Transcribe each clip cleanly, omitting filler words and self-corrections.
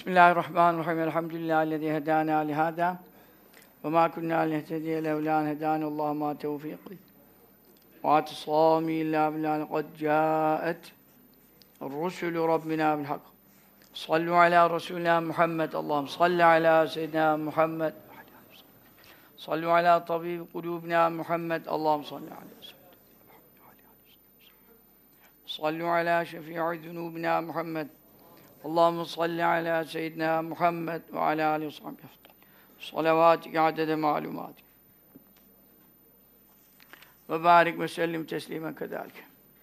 Bismillahirrahmanirrahim. Elhamdülillahi'llezî hedâna lihâdâ ve mâ kunnâ linehtediye levlâ en hedânallâhu mâ tevfîkî ve atisâmî illâ billâhi kad câet rusulü rabbina bil hak. Sallu alâ Resulina Muhammed. Allahümme salli alâ seyyidina Muhammed. Sallu alâ tabîbi kulûbina Muhammed. Allahümme salli alâ seyyidina Sallu alâ şefî'i zunûbina Muhammed. Allahümme salli alâ seyyidina Muhammed ve alâ âlihi ve sahbihi eftal. Salavatike adede ma'lumatik. Ve barik ve sellim teslimen kedâlike.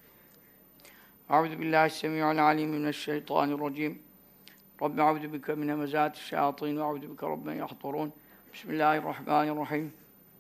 Euzu billahi s-semî'ul alîm mineşşeytanirracîm. Rabbi euzu bike min hemezâti'ş-şeyâtîn ve euzu bike rabben yahdurûn. Bismillahirrahmanirrahim.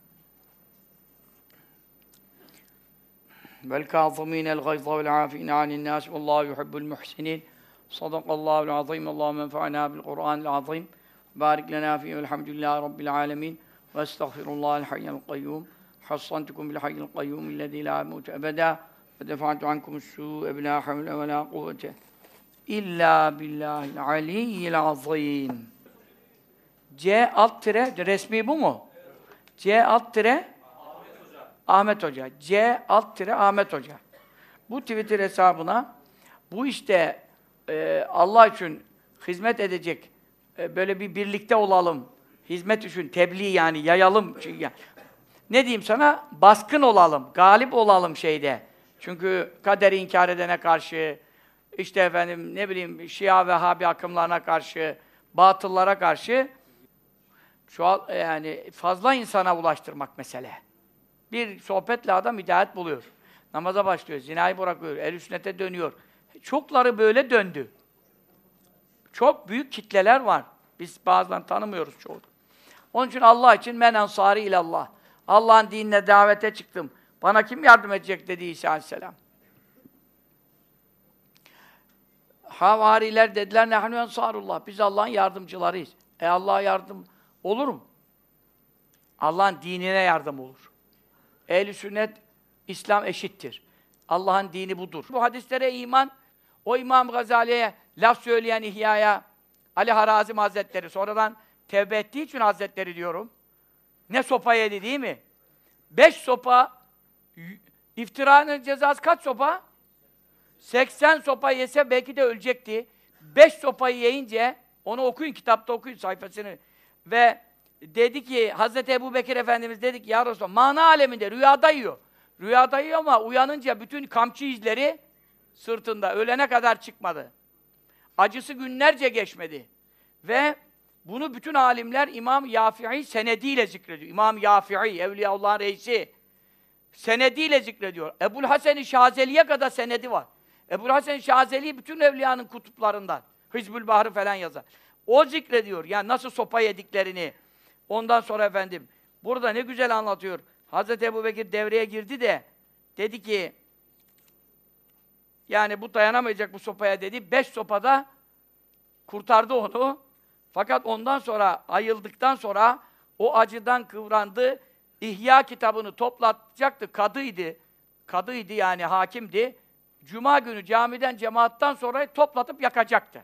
Vel kâzimînel gayza vel âfîne anin-nâs vallâhu yuhibbul muhsinîn. Sadakallahul azîm. Allahümme enfa'nâ bil Kur'ânil azîm. Barik lenâ fîhi velhamdülillahi rabbil âlemîn. Ve estağfirullahal hayyul kayyum. Hassantukum bil hayyil kayyum ellezî lâ yemûtu ebedâ. Ve defa'tu ankumus-sû'e bilâ havle ve lâ kuvvete illâ billâhil aliyyil azîm. C alt tire, resmi bu mu? C alt tire Ahmet Hoca. C alt tire Ahmet Hoca. Bu Twitter hesabına bu işte Allah için hizmet edecek, böyle bir birlikte olalım, hizmet için, tebliğ yani, yayalım. Ne diyeyim sana? Baskın olalım, galip olalım şeyde. Çünkü kaderi inkar edene karşı, işte efendim ne bileyim Şia ve Vehhabi akımlarına karşı, batıllara karşı yani fazla insana ulaştırmak mesele. Bir sohbetle adam hidayet buluyor. Namaza başlıyor, zinayı bırakıyor, ehl-i sünnete dönüyor. Çokları böyle döndü. Çok büyük kitleler var. Biz bazen tanımıyoruz çoğu. Onun için Allah için men ensari ilallah. Allah'ın dinine davete çıktım. Bana kim yardım edecek dedi İsa Aleyhisselam. Havariler dediler nehnu ensarullah. Biz Allah'ın yardımcılarıyız. Allah'a yardım olur mu? Allah'ın dinine yardım olur. Ehl-i sünnet, İslam eşittir. Allah'ın dini budur. Bu hadislere iman, o İmam Gazali'ye laf söyleyen İhya'ya, Ali Harazim Hazretleri, sonradan tevbe ettiği için Hazretleri diyorum. Ne sopa yedi değil mi? 5 sopa, iftiranın cezası kaç sopa? 80 sopa yese belki de ölecekti. 5 sopayı yiyince, onu okuyun, kitapta okuyun sayfasını. Ve dedi ki, Hazreti Ebubekir Efendimiz dedi ki, ya Resulallah, mana aleminde rüyada yiyor. Rüyada yiyor ama uyanınca bütün kamçı izleri sırtında, ölene kadar çıkmadı. Acısı günlerce geçmedi. Ve bunu bütün alimler İmam Yâfi'i senediyle zikrediyor. İmam Yâfi'i, Evliyaullah'ın reisi, senediyle zikrediyor. Ebu'l-Hasen-i Şazeli'ye kadar senedi var. Ebu'l-Hasen-i Şazeli bütün evliyanın kutuplarından. Hizbül Bahr'ı falan yazar. O zikrediyor. Yani nasıl sopa yediklerini. Ondan sonra efendim, burada ne güzel anlatıyor. Hazreti Ebubekir devreye girdi de dedi ki, yani bu dayanamayacak bu sopaya dedi. 5 sopada kurtardı onu. Fakat ondan sonra, ayıldıktan sonra o acıdan kıvrandı. İhya kitabını toplatacaktı. Kadıydı yani, hakimdi. Cuma günü camiden, cemaattan sonra toplatıp yakacaktı.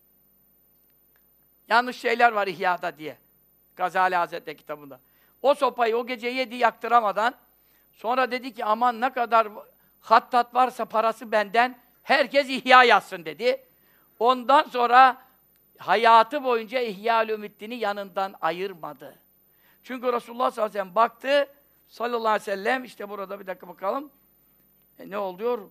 Yanlış şeyler var İhya'da diye. Gazali Hazretleri kitabında. O sopayı o gece yedi yaktıramadan sonra dedi ki aman ne kadar hattat varsa parası benden, herkes İhya yazsın dedi. Ondan sonra hayatı boyunca İhya-ül Ümiddin'i yanından ayırmadı. Çünkü Resulullah sallallahu aleyhi ve sellem baktı, sallallahu aleyhi ve sellem, işte burada bir dakika bakalım. Ne oluyor?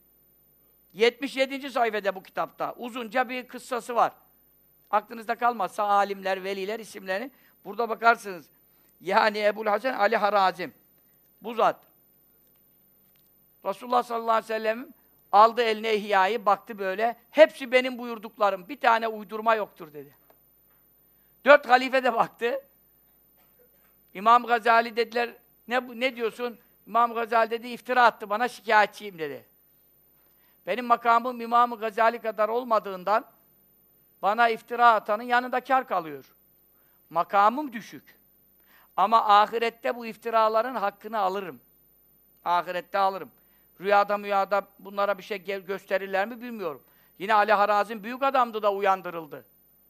77. sayfada bu kitapta. Uzunca bir kıssası var. Aklınızda kalmazsa alimler, veliler isimlerini burada bakarsınız. Yani Ebu'l-Hasen Ali Harazim. Bu zat. Resulullah sallallahu aleyhi ve sellem aldı eline İhya'yı, baktı böyle. Hepsi benim buyurduklarım. Bir tane uydurma yoktur dedi. 4 halife de baktı. İmam Gazali dediler, ne diyorsun? İmam Gazali dedi, iftira attı bana, şikayetçiyim dedi. Benim makamım İmam Gazali kadar olmadığından bana iftira atanın yanında kâr kalıyor. Makamım düşük. Ama ahirette bu iftiraların hakkını alırım. Ahirette alırım. Rüyada bunlara bir şey gösterirler mi bilmiyorum. Yine Ali Harazim büyük adamdı da uyandırıldı.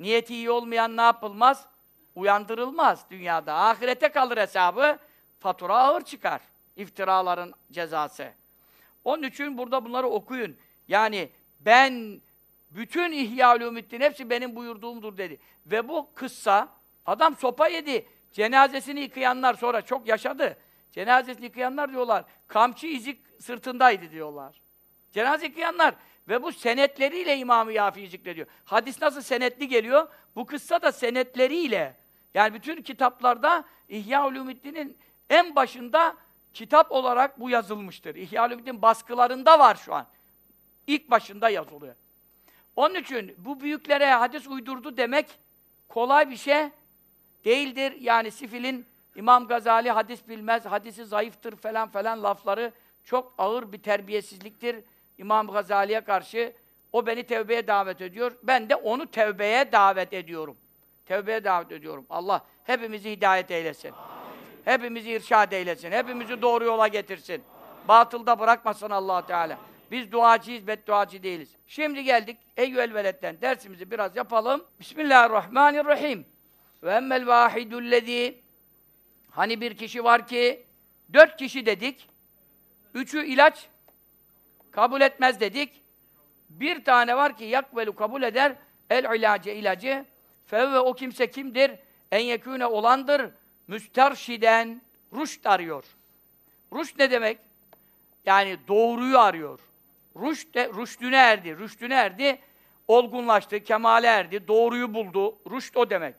Niyeti iyi olmayan ne yapılmaz? Uyandırılmaz dünyada. Ahirete kalır hesabı, fatura ağır çıkar. İftiraların cezası. Onun için burada bunları okuyun. Yani ben, bütün İhya Ulûmuddin hepsi benim buyurduğumdur dedi. Ve bu kıssa, adam sopa yedi. Cenazesini yıkayanlar sonra çok yaşadı. Cenazesini yıkayanlar diyorlar, kamçı izi sırtındaydı diyorlar. Cenaze yıkayanlar. Ve bu senetleriyle İmam-ı Yâfi'yi zikrediyor. Hadis nasıl senetli geliyor? Bu kıssa da senetleriyle. Yani bütün kitaplarda İhya Ulûmuddin'in en başında kitap olarak bu yazılmıştır. İhya Ulûmuddin baskılarında var şu an. İlk başında yazılıyor. Onun için bu büyüklere hadis uydurdu demek kolay bir şey değildir. Yani Sifil'in İmam Gazali hadis bilmez, hadisi zayıftır falan falan lafları çok ağır bir terbiyesizliktir İmam Gazali'ye karşı. O beni tevbeye davet ediyor. Ben de onu tevbeye davet ediyorum. Tevbeye davet ediyorum. Allah hepimizi hidayet eylesin. Hepimizi irşad eylesin. Hepimizi doğru yola getirsin. Batılda bırakmasın Allah Teala. Biz duacıyız, bedduacı değiliz. Şimdi geldik Eyyüel Veled'den dersimizi biraz yapalım. Bismillahirrahmanirrahim. Ve emmel vâhidullezî, hani bir kişi var ki 4 kişi dedik. 3'ü ilaç kabul etmez dedik. Bir tane var ki yakvelu kabul eder el ilacı. Fevve o kimse kimdir? En yekûne olandır. Müsterşiden rüşt arıyor. Rüşt ne demek? Yani doğruyu arıyor. Rüştüne erdi. Rüştüne erdi. Olgunlaştı, kemale erdi, doğruyu buldu. Rüşt o demek.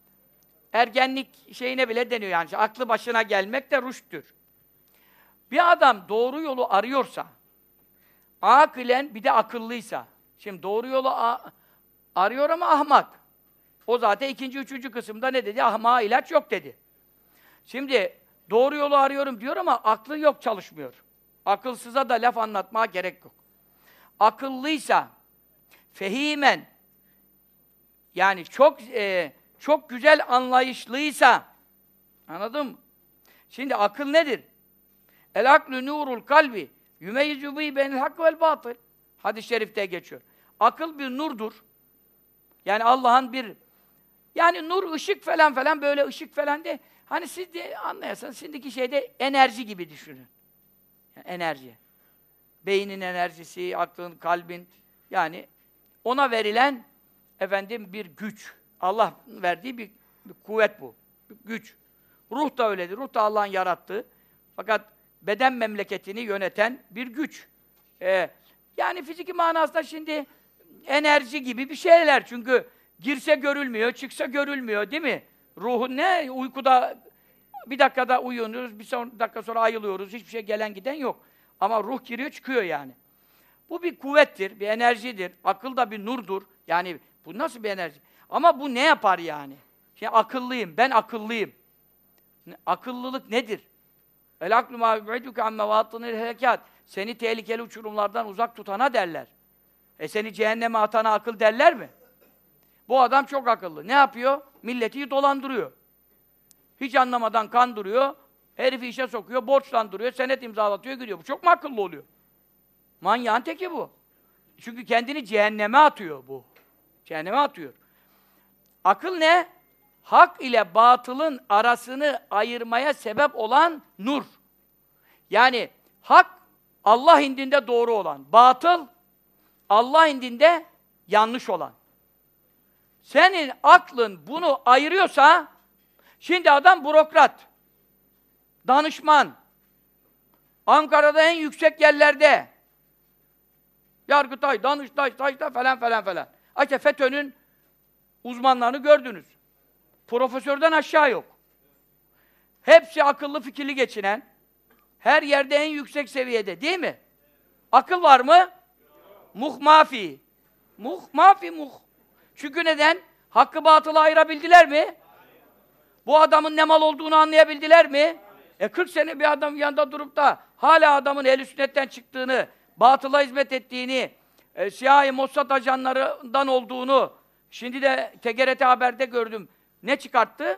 Ergenlik şeyine bile deniyor yani. Aklı başına gelmek de rüşttür. Bir adam doğru yolu arıyorsa, akılen bir de akıllıysa, şimdi doğru yolu arıyor ama ahmak. O zaten ikinci, üçüncü kısımda ne dedi? Ahmağa ilaç yok dedi. Şimdi doğru yolu arıyorum diyor ama aklı yok, çalışmıyor. Akılsıza da laf anlatmaya gerek yok. Akıllıysa, fehimen, yani çok güzel anlayışlıysa, anladın mı? Şimdi akıl nedir? El aklü nurul kalbi yümeyyizu bi benil hak vel batıl. Hadis-i şerifte geçiyor. Akıl bir nurdur. Yani Allah'ın bir, yani nur, ışık falan falan, böyle ışık falan de, hani siz de anlayarsanız şimdiki şeyde enerji gibi düşünün. Yani enerji. Beynin enerjisi, aklın, kalbin, yani ona verilen bir güç. Allah verdiği bir kuvvet bu. Bir güç. Ruh da öyledir. Ruh da Allah'ın yarattığı. Fakat beden memleketini yöneten bir güç. Yani fiziki manasında şimdi enerji gibi bir şeyler. Çünkü girse görülmüyor, çıksa görülmüyor, değil mi? Ruhun ne? Uykuda bir dakikada uyuyoruz, bir dakika sonra ayılıyoruz. Hiçbir şey gelen giden yok. Ama ruh giriyor, çıkıyor yani. Bu bir kuvvettir, bir enerjidir. Akıl da bir nurdur. Yani bu nasıl bir enerji? Ama bu ne yapar yani? Şimdi akıllıyım, ben akıllıyım. Akıllılık nedir? El aklu mâ yub'iduke an mevâtınil helekât. Seni tehlikeli uçurumlardan uzak tutana derler. Seni cehenneme atana akıl derler mi? Bu adam çok akıllı. Ne yapıyor? Milleti dolandırıyor. Hiç anlamadan kandırıyor, herifi işe sokuyor, borçlandırıyor, senet imzalatıyor, gidiyor. Bu çok mu akıllı oluyor? Manyağın teki bu. Çünkü kendini cehenneme atıyor bu. Cehenneme atıyor. Akıl ne? Hak ile batılın arasını ayırmaya sebep olan nur. Yani hak, Allah indinde doğru olan. Batıl, Allah indinde yanlış olan. Senin aklın bunu ayırıyorsa, şimdi adam bürokrat, danışman, Ankara'da en yüksek yerlerde, Yargıtay, Danıştay, Sayıştay falan falan falan. İşte FETÖ'nün uzmanlarını gördünüz. Profesörden aşağı yok. Hepsi akıllı fikirli geçinen, her yerde en yüksek seviyede, değil mi? Akıl var mı? Muhmafi. Muhmafi. Çünkü neden? Hakkı batılı ayırabildiler mi? Bu adamın ne mal olduğunu anlayabildiler mi? 40 sene bir adam yanında durup da hala adamın ehl-i sünnetten çıktığını, batıla hizmet ettiğini, CIA Mossad ajanlarından olduğunu, şimdi de TGRT Haber'de gördüm. Ne çıkarttı?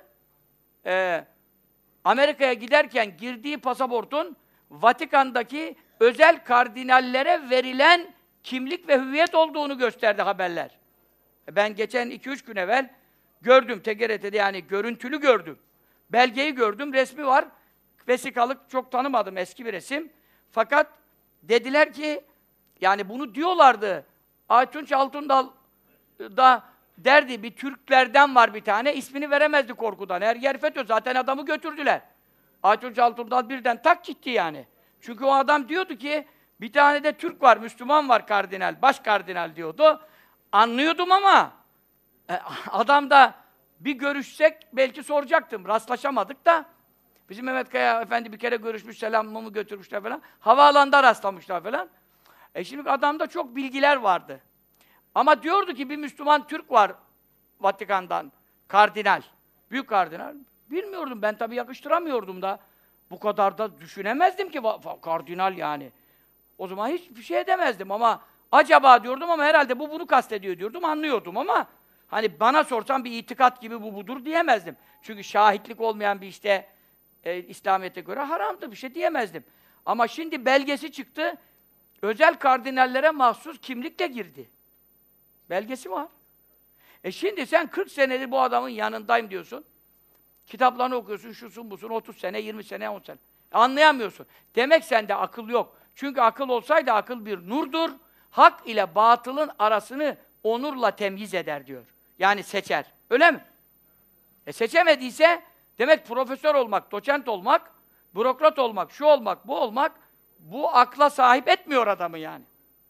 Amerika'ya giderken girdiği pasaportun Vatikan'daki özel kardinallere verilen kimlik ve hüviyet olduğunu gösterdi haberler. Ben geçen 2-3 gün evvel gördüm TGRT'de, yani görüntülü gördüm. Belgeyi gördüm, resmi var. Vesikalık çok tanımadım, eski bir resim. Fakat dediler ki, yani bunu diyorlardı. Aytunç Altundal da derdi, bir Türklerden var bir tane, ismini veremezdi korkudan. Her yer FETÖ, zaten adamı götürdüler. Aytunç Altundal birden tak gitti yani. Çünkü o adam diyordu ki, bir tane de Türk var, Müslüman var kardinal, baş kardinal diyordu. Anlıyordum ama adam da bir görüşsek belki soracaktım. Rastlaşamadık da. Bizim Mehmet Kaya Efendi bir kere görüşmüş, selamımı götürmüşler falan. Havaalanında rastlamışlar falan. Şimdi adamda çok bilgiler vardı. Ama diyordu ki bir Müslüman Türk var Vatikan'dan, kardinal, büyük kardinal. Bilmiyordum, ben tabii yakıştıramıyordum da. Bu kadar da düşünemezdim ki kardinal yani. O zaman hiçbir şey edemezdim ama acaba diyordum, ama herhalde bu bunu kastediyor diyordum, anlıyordum ama hani bana sorsan bir itikat gibi bu budur diyemezdim. Çünkü şahitlik olmayan bir işte İslamiyet'e göre haramdı, bir şey diyemezdim. Ama şimdi belgesi çıktı, özel kardinallere mahsus kimlikle girdi. Belgesi var. Şimdi sen 40 senedir bu adamın yanındayım diyorsun. Kitaplarını okuyorsun, şusun busun, 30 sene, 20 sene, 10 sene. Anlayamıyorsun. Demek sende akıl yok. Çünkü akıl olsaydı akıl bir nurdur. Hak ile batılın arasını onurla temyiz eder diyor. Yani seçer. Öyle mi? Seçemediyse demek profesör olmak, doçent olmak, bürokrat olmak, şu olmak, bu olmak, bu akla sahip etmiyor adamı yani.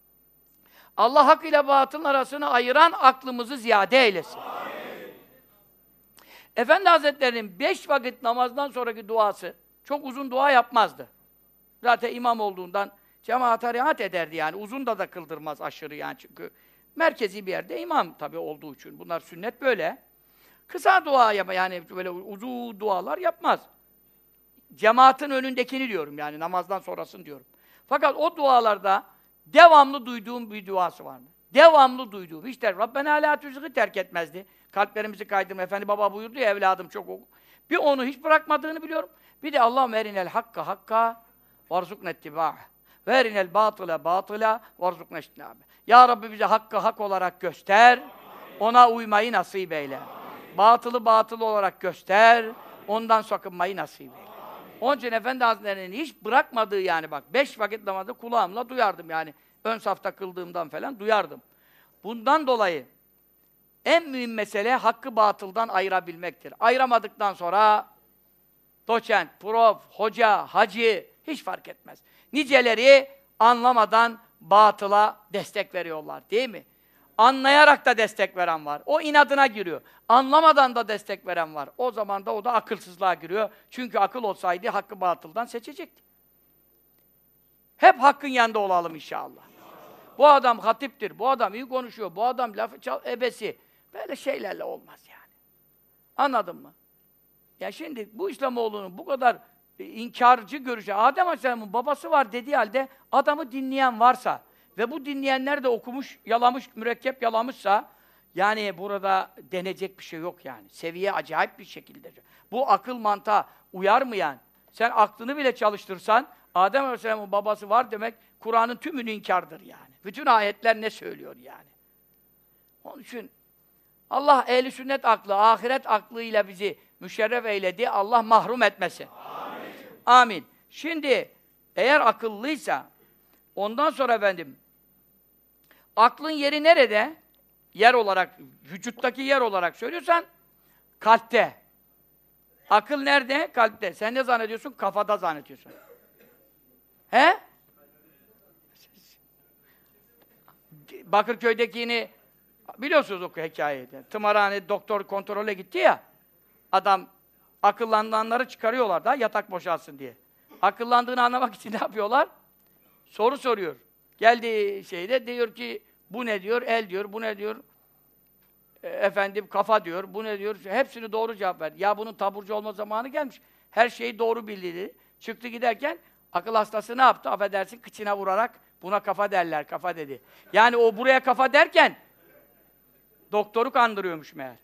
Allah hak ile batılın arasını ayıran aklımızı ziyade eylesin. Amin. Efendi Hazretleri'nin 5 vakit namazdan sonraki duası, çok uzun dua yapmazdı. Zaten imam olduğundan cemaate riayet ederdi yani. Uzun da kıldırmaz aşırı yani, çünkü merkezi bir yerde imam tabii olduğu için. Bunlar sünnet böyle. Kısa dua yapar yani, böyle uzun dualar yapmaz. Cemaatin önündekini diyorum yani, namazdan sonrasını diyorum. Fakat o dualarda devamlı duyduğum bir duası vardı. Devamlı duyduğum. İşte Rabbena la tuzighi terk etmezdi. Kalplerimizi kaydırma. Efendi Baba buyurdu ya, evladım çok oku. Bir onu hiç bırakmadığını biliyorum. Bir de Allahümme erinel hakka hakka varzukna ittibâh. Ve erinel batıla batıla varzukna ijtinâbe. Ya Rabbi bize hakkı hak olarak göster. Ona uymayı nasip eyle. Batılı batıl olarak göster. Ondan sakınmayı nasip eyle. Onun için Efendi Hazretleri'nin hiç bırakmadığı yani, bak 5 vakit namazda kulağımla duyardım yani. Ön safta kıldığımdan falan duyardım. Bundan dolayı en mühim mesele hakkı batıldan ayırabilmektir. Ayıramadıktan sonra doçent, prof, hoca, hacı hiç fark etmez. Niceleri anlamadan batıla destek veriyorlar, değil mi? Anlayarak da destek veren var. O inadına giriyor. Anlamadan da destek veren var. O zaman da o da akılsızlığa giriyor. Çünkü akıl olsaydı hakkı batıldan seçecekti. Hep hakkın yanında olalım inşallah. Bu adam hatiptir, bu adam iyi konuşuyor, bu adam lafı ebesi. Böyle şeylerle olmaz yani. Anladın mı? Ya şimdi bu İslamoğlu'nun bu kadar inkarcı görüşü, Adem Aleyhisselam'ın babası var dediği halde adamı dinleyen varsa ve bu dinleyenler de okumuş, yalamış, mürekkep yalamışsa, yani burada denecek bir şey yok yani. Seviye acayip bir şekilde. Bu akıl mantığa uyarmayan, sen aklını bile çalıştırsan, Adem Aleyhisselam'ın babası var demek, Kur'an'ın tümünü inkardır yani. Bütün ayetler ne söylüyor yani? Onun için Allah ehli sünnet aklı, ahiret aklıyla bizi müşerref eyledi, Allah mahrum etmesin. Amin. Amin. Şimdi eğer akıllıysa, ondan sonra efendim, aklın yeri nerede? Yer olarak, vücuttaki yer olarak söylüyorsan, kalpte. Akıl nerede? Kalpte. Sen ne zannediyorsun? Kafada zannediyorsun. He? Bakırköy'dekini biliyorsunuz o hikayeyi. Tımarhane doktor kontrole gitti ya, adam akıllananları çıkarıyorlar da yatak boşalsın diye. Akıllandığını anlamak için ne yapıyorlar? Soru soruyor. Geldi şeyde diyor ki, bu ne diyor? El diyor, bu ne diyor? Efendim kafa diyor, bu ne diyor? Hepsini doğru cevap ver. Ya bunun taburcu olma zamanı gelmiş. Her şeyi doğru bildi. Çıktı giderken akıl hastası ne yaptı? Affedersin, kıçına vurarak buna kafa derler, kafa dedi. Yani o buraya kafa derken doktoru kandırıyormuş meğer.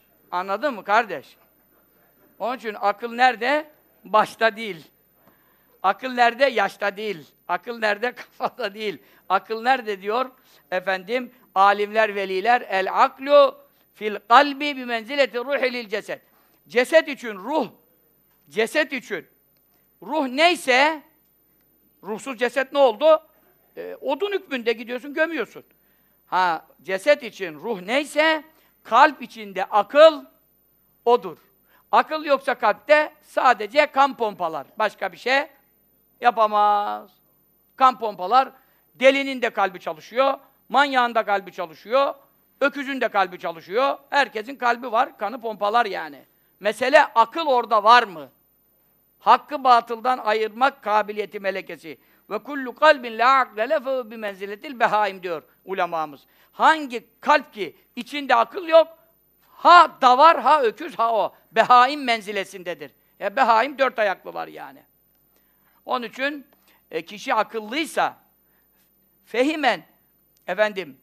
Anladın mı kardeş? Onun için akıl nerede? Başta değil. Akıl nerede? Yaşta değil. Akıl nerede? Kafada değil. Akıl nerede diyor? Efendim, alimler, veliler, el aklu fil kalbi bi menzileti ruhi lil ceset. Ceset için ruh, ceset için ruh neyse, ruhsuz ceset ne oldu? Odun hükmünde gidiyorsun, gömüyorsun. Ha, ceset için ruh neyse, kalp içinde akıl odur. Akıl yoksa kalpte sadece kan pompalar. Başka bir şey yapamaz. Kan pompalar, delinin de kalbi çalışıyor, manyağın da kalbi çalışıyor, öküzün de kalbi çalışıyor. Herkesin kalbi var, kanı pompalar yani. Mesele akıl orada var mı? Hakkı batıldan ayırmak kabiliyeti melekesi. Ve kullu kalbin la akle lefe bi menziletil behaim diyor ulemamız. Hangi kalp ki içinde akıl yok, ha davar, ha öküz, ha o. Behaim menzilesindedir. Behaim dört ayaklılar yani. Onun için kişi akıllıysa, fehimen, efendim,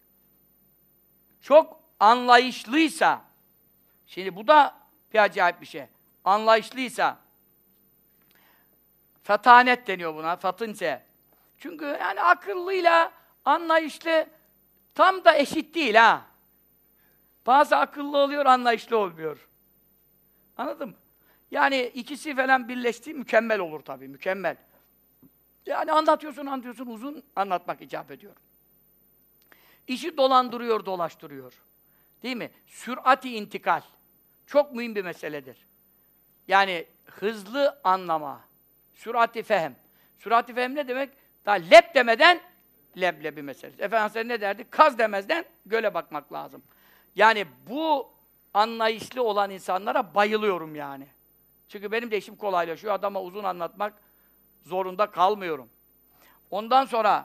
çok anlayışlıysa, şimdi bu da bir acayip bir şey. Anlayışlıysa, fetanet deniyor buna, fatınse. Çünkü yani akıllıyla anlayışlı tam da eşit değil ha. Bazı akıllı oluyor, anlayışlı olmuyor. Anladın mı? Yani ikisi falan birleştiği mükemmel olur tabii, mükemmel. Yani anlatıyorsun, uzun anlatmak icap ediyor. İşi dolandırıyor, dolaştırıyor. Değil mi? Sür'at-i intikal. Çok mühim bir meseledir. Yani hızlı anlama. Sür'at-i fehem. Sür'at-i fehem ne demek? Daha lep demeden leblebi meselesi. Efendimiz ne derdi? Kaz demezden göle bakmak lazım. Yani bu anlayışlı olan insanlara bayılıyorum yani. Çünkü benim de işim kolaylaşıyor. Adama uzun anlatmak zorunda kalmıyorum. Ondan sonra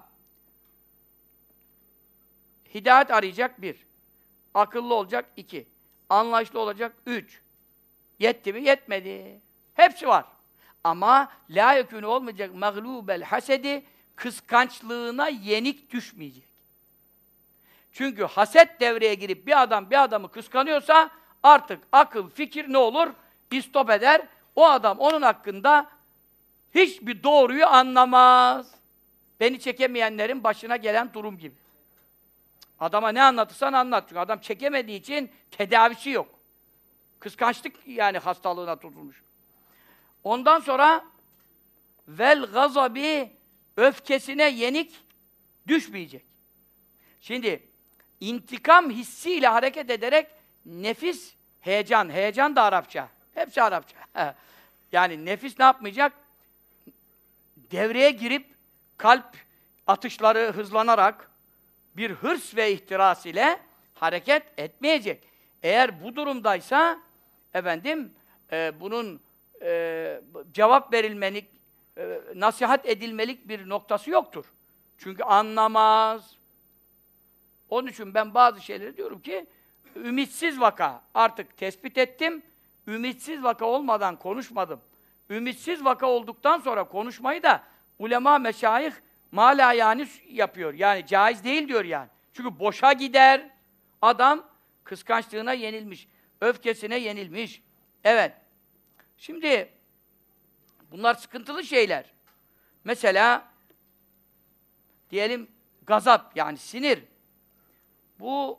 hidayet arayacak bir. Akıllı olacak iki. Anlayışlı olacak üç. Yetti mi? Yetmedi. Hepsi var. Ama la yekûnü olmayacak mağlûbel hasedi, kıskançlığına yenik düşmeyecek. Çünkü haset devreye girip bir adam bir adamı kıskanıyorsa artık akıl, fikir ne olur? İstop eder. O adam onun hakkında hiçbir doğruyu anlamaz. Beni çekemeyenlerin başına gelen durum gibi. Adama ne anlatırsan anlat. Çünkü adam çekemediği için tedavisi yok. Kıskançlık yani hastalığına tutulmuş. Ondan sonra vel gazabi, öfkesine yenik düşmeyecek. Şimdi intikam hissiyle hareket ederek nefis, heyecan, heyecan da Arapça. Hepsi Arapça. Yani nefis ne yapmayacak? Devreye girip kalp atışları hızlanarak bir hırs ve ihtiras ile hareket etmeyecek. Eğer bu durumdaysa efendim bunun cevap verilmelik, nasihat edilmelik bir noktası yoktur. Çünkü anlamaz. Onun için ben bazı şeyleri diyorum ki ümitsiz vaka artık tespit ettim. Ümitsiz vaka olmadan konuşmadım. Ümitsiz vaka olduktan sonra konuşmayı da ulema, meşayih mâlâ yani yapıyor. Yani caiz değil diyor yani. Çünkü boşa gider. Adam kıskançlığına yenilmiş. Öfkesine yenilmiş. Evet. Şimdi bunlar sıkıntılı şeyler. Mesela diyelim gazap yani sinir. Bu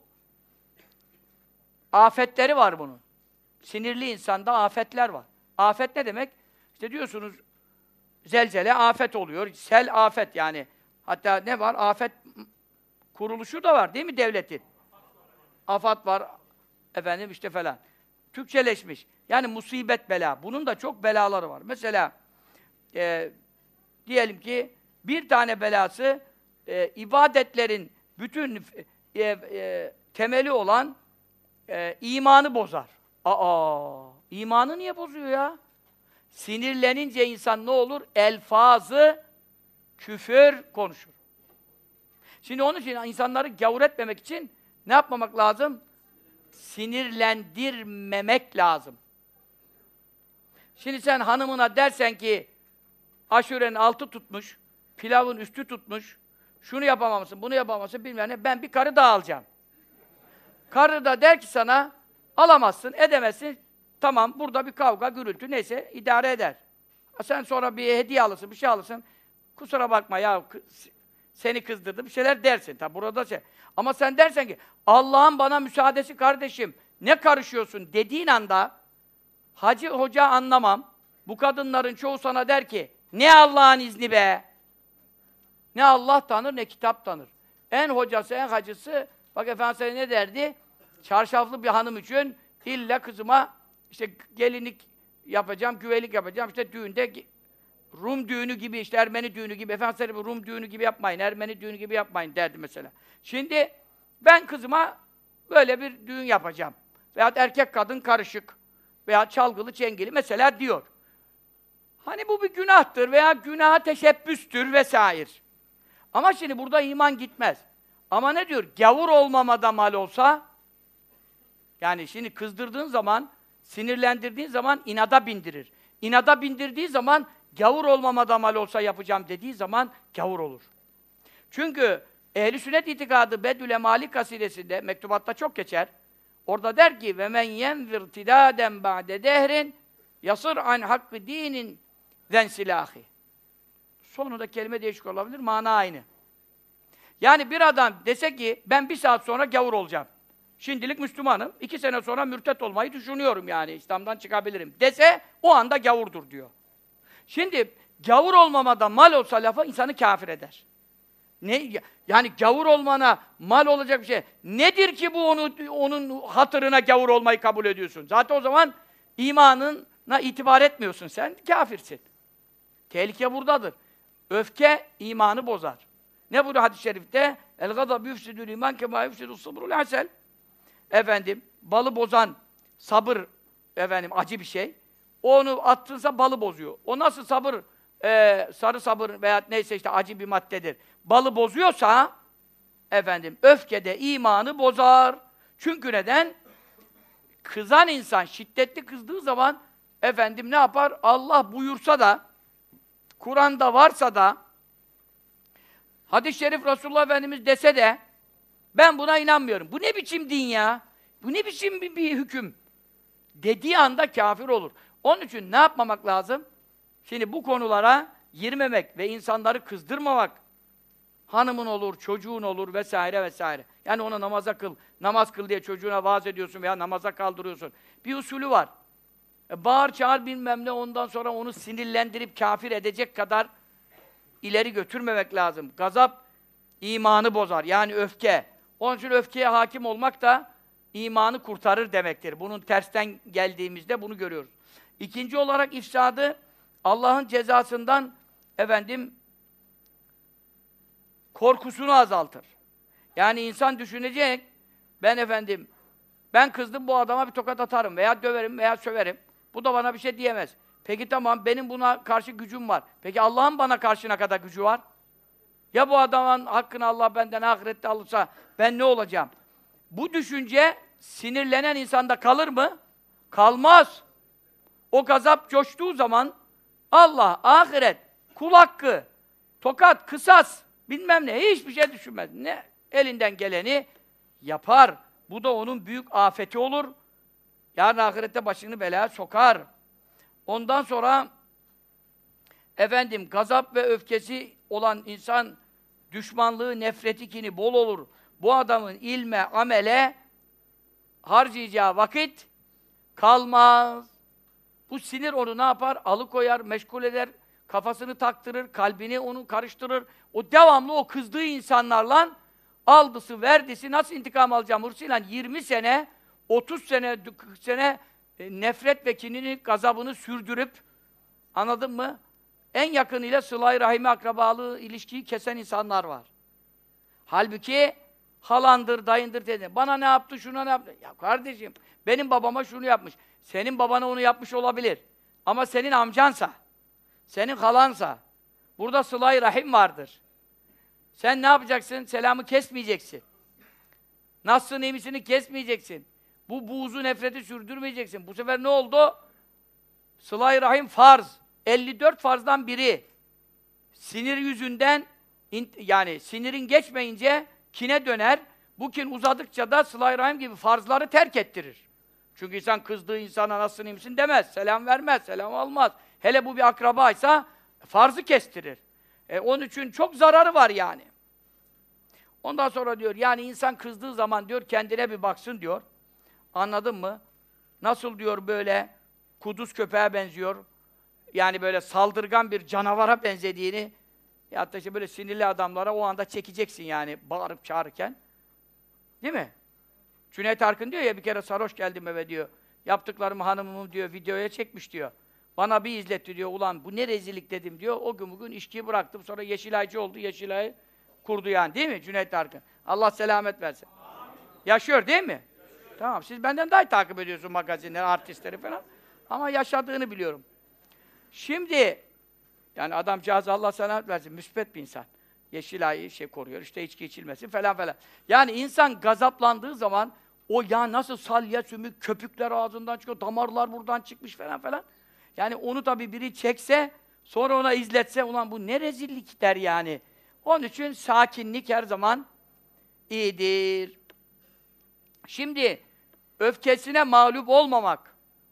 afetleri var bunun. Sinirli insanda afetler var. Afet ne demek? İşte diyorsunuz zelzele afet oluyor. Sel afet yani. Hatta ne var? Afet kuruluşu da var değil mi devletin? Afat var. Efendim işte falan. Türkçeleşmiş. Yani musibet bela. Bunun da çok belaları var. Mesela diyelim ki bir tane belası ibadetlerin bütün temeli olan imanı bozar. İmanı niye bozuyor ya? Sinirlenince insan ne olur? Elfazı küfür konuşur. Şimdi onun için insanları gavur etmemek için ne yapmamak lazım? Sinirlendirmemek lazım. Şimdi sen hanımına dersen ki aşurenin altı tutmuş, pilavın üstü tutmuş, şunu yapamamışsın, bunu yapamamışsın, bilmem ne, ben bir karı daha alacağım. Karı da der ki sana, alamazsın, edemezsin, tamam burada bir kavga, gürültü neyse idare eder. Sen sonra bir hediye alırsın, bir şey alırsın. Kusura bakma ya, seni kızdırdı, bir şeyler dersin. Tabi burada şey. Ama sen dersen ki, Allah'ın bana müsaadesi kardeşim, ne karışıyorsun dediğin anda, hacı hoca anlamam. Bu kadınların çoğu sana der ki, ne Allah'ın izni be! Ne Allah tanır, ne kitap tanır. En hocası, en hacısı, bak Efendimiz ne derdi? Çarşaflı bir hanım için, illa kızıma işte gelinlik yapacağım, güvelik yapacağım, işte düğünde Rum düğünü gibi, işte Ermeni düğünü gibi, Efendimiz Rum düğünü gibi yapmayın, Ermeni düğünü gibi yapmayın derdi mesela. Şimdi ben kızıma böyle bir düğün yapacağım. Veyahut erkek kadın karışık veya çalgılı çengeli mesela diyor. Hani bu bir günahtır veya günaha teşebbüstür vesaire. Ama şimdi burada iman gitmez. Ama ne diyor? Gavur olmamada mal olsa, yani şimdi kızdırdığın zaman, sinirlendirdiğin zaman inada bindirir. İnada bindirdiği zaman gavur olmamada mal olsa yapacağım dediği zaman gavur olur. Çünkü Ehl-i Sünnet itikadı Bedül Malik kasidesinde, mektubatta çok geçer. Orada der ki ve men yenvir tidaden ba'de dehrin yasır an hakkı dinin zensilahi. Sonunda kelime değişik olabilir, mana aynı. Yani bir adam dese ki ben bir saat sonra gavur olacağım. Şimdilik Müslümanım, 2 sene sonra mürtet olmayı düşünüyorum yani, İslam'dan çıkabilirim dese o anda gavurdur diyor. Şimdi gavur olmamada mal olsa lafı insanı kafir eder. Ne yani gavur olmana mal olacak bir şey. Nedir ki bu onun hatırına gavur olmayı kabul ediyorsun? Zaten o zaman imanına itibar etmiyorsun sen, kafirsin. Tehlike buradadır. Öfke imanı bozar. Ne buyuruyor hadis-i şerifte? El-gazab yufsidul iman kema yufsidus sabrul asel. Efendim, balı bozan sabır, efendim acı bir şey. Onu attığınsa balı bozuyor. O nasıl sabır, sarı sabır veya neyse işte acı bir maddedir. Balı bozuyorsa, efendim, öfke de imanı bozar. Çünkü neden? Kızan insan şiddetli kızdığı zaman, efendim ne yapar? Allah buyursa da, Kur'an'da varsa da, hadis-i şerif Resulullah Efendimiz dese de, ben buna inanmıyorum. Bu ne biçim din ya? Bu ne biçim bir hüküm? Dediği anda kafir olur. Onun için ne yapmamak lazım? Şimdi bu konulara girmemek ve insanları kızdırmamak, hanımın olur, çocuğun olur vesaire vesaire. Yani ona namaz kıl diye çocuğuna vaaz ediyorsun veya namaza kaldırıyorsun. Bir usulü var. Bağır çağır bilmem ne, ondan sonra onu sinirlendirip kafir edecek kadar ileri götürmemek lazım. Gazap imanı bozar. Yani öfke. Onun için öfkeye hakim olmak da imanı kurtarır demektir. Bunun tersten geldiğimizde bunu görüyoruz. İkinci olarak ifsadı Allah'ın cezasından korkusunu azaltır. Yani insan düşünecek, ben kızdım bu adama bir tokat atarım veya döverim veya söverim. Bu da bana bir şey diyemez. Peki tamam, benim buna karşı gücüm var. Peki Allah'ın bana karşı ne kadar gücü var? Ya bu adamın hakkını Allah benden ahirette alırsa ben ne olacağım? Bu düşünce sinirlenen insanda kalır mı? Kalmaz. O gazap coştuğu zaman Allah, ahiret, kul hakkı, tokat, kısas, bilmem ne, hiçbir şey düşünmez. Ne? Elinden geleni yapar. Bu da onun büyük afeti olur. Yarın ahirette başını belaya sokar. Ondan sonra gazap ve öfkesi olan insan düşmanlığı, nefreti, kini bol olur. Bu adamın ilme, amele harcayacağı vakit kalmaz. Bu sinir onu ne yapar? Alıkoyar, meşgul eder, kafasını taktırır, kalbini onu karıştırır. O devamlı o kızdığı insanlarla aldısı, verdisi, nasıl intikam alacağım hırsıyla 20 sene, 30 sene, 40 sene nefret ve kinini, gazabını sürdürüp, anladın mı? En yakınıyla sıla-i rahimi, akrabalığı, ilişkiyi kesen insanlar var. Halbuki halandır, dayındır dedi. Bana ne yaptı, şuna ne yaptı? Ya kardeşim, benim babama şunu yapmış. Senin babana onu yapmış olabilir. Ama senin amcansa, senin halansa, burada sıla-i rahim vardır. Sen ne yapacaksın? Selamı kesmeyeceksin. Nasılsın, iyi misini kesmeyeceksin. Bu buğzu, nefreti sürdürmeyeceksin. Bu sefer ne oldu? Sıla-i rahim farz. 54 farzdan biri. Sinir yüzünden, yani sinirin geçmeyince kine döner. Bu kin uzadıkça da sıla-i rahim gibi farzları terk ettirir. Çünkü insan kızdığı insana nasılsın, iyi misin demez, selam vermez, selam almaz. Hele bu bir akrabaysa farzı kestirir. Onun için çok zararı var yani. Ondan sonra diyor, yani insan kızdığı zaman diyor, kendine bir baksın diyor. Anladın mı? Nasıl diyor böyle kuduz köpeğe benziyor. Yani böyle saldırgan bir canavara benzediğini, ya da işte böyle sinirli adamlara o anda çekeceksin yani bağırıp çağırırken. Değil mi? Cüneyt Arkın diyor ya, bir kere sarhoş geldim eve diyor. Yaptıklarımı hanımımı diyor videoya çekmiş diyor. Bana bir izletti diyor. Ulan bu ne rezillik dedim diyor. O gün bugün içkiyi bıraktım. Sonra Yeşilaycı oldu. Yeşilay kurdu yani. Değil mi Cüneyt Arkın? Allah selamet versin. Amin. Yaşıyor değil mi? Yaşıyor. Tamam. Siz benden daha iyi takip ediyorsun magazinleri, artistleri falan. Ama yaşadığını biliyorum. Şimdi yani adamcağız Allah selamet versin. Müsbet bir insan. Yeşilay'ı koruyor. İşte içki içilmesin falan falan. Yani insan gazaplandığı zaman o ya nasıl salya sümük, köpükler ağzından çıkıyor, damarlar buradan çıkmış falan falan. Yani onu tabii biri çekse, sonra ona izletse, ulan bu ne rezillik der yani. Onun için sakinlik her zaman iyidir. Şimdi öfkesine mağlup olmamak,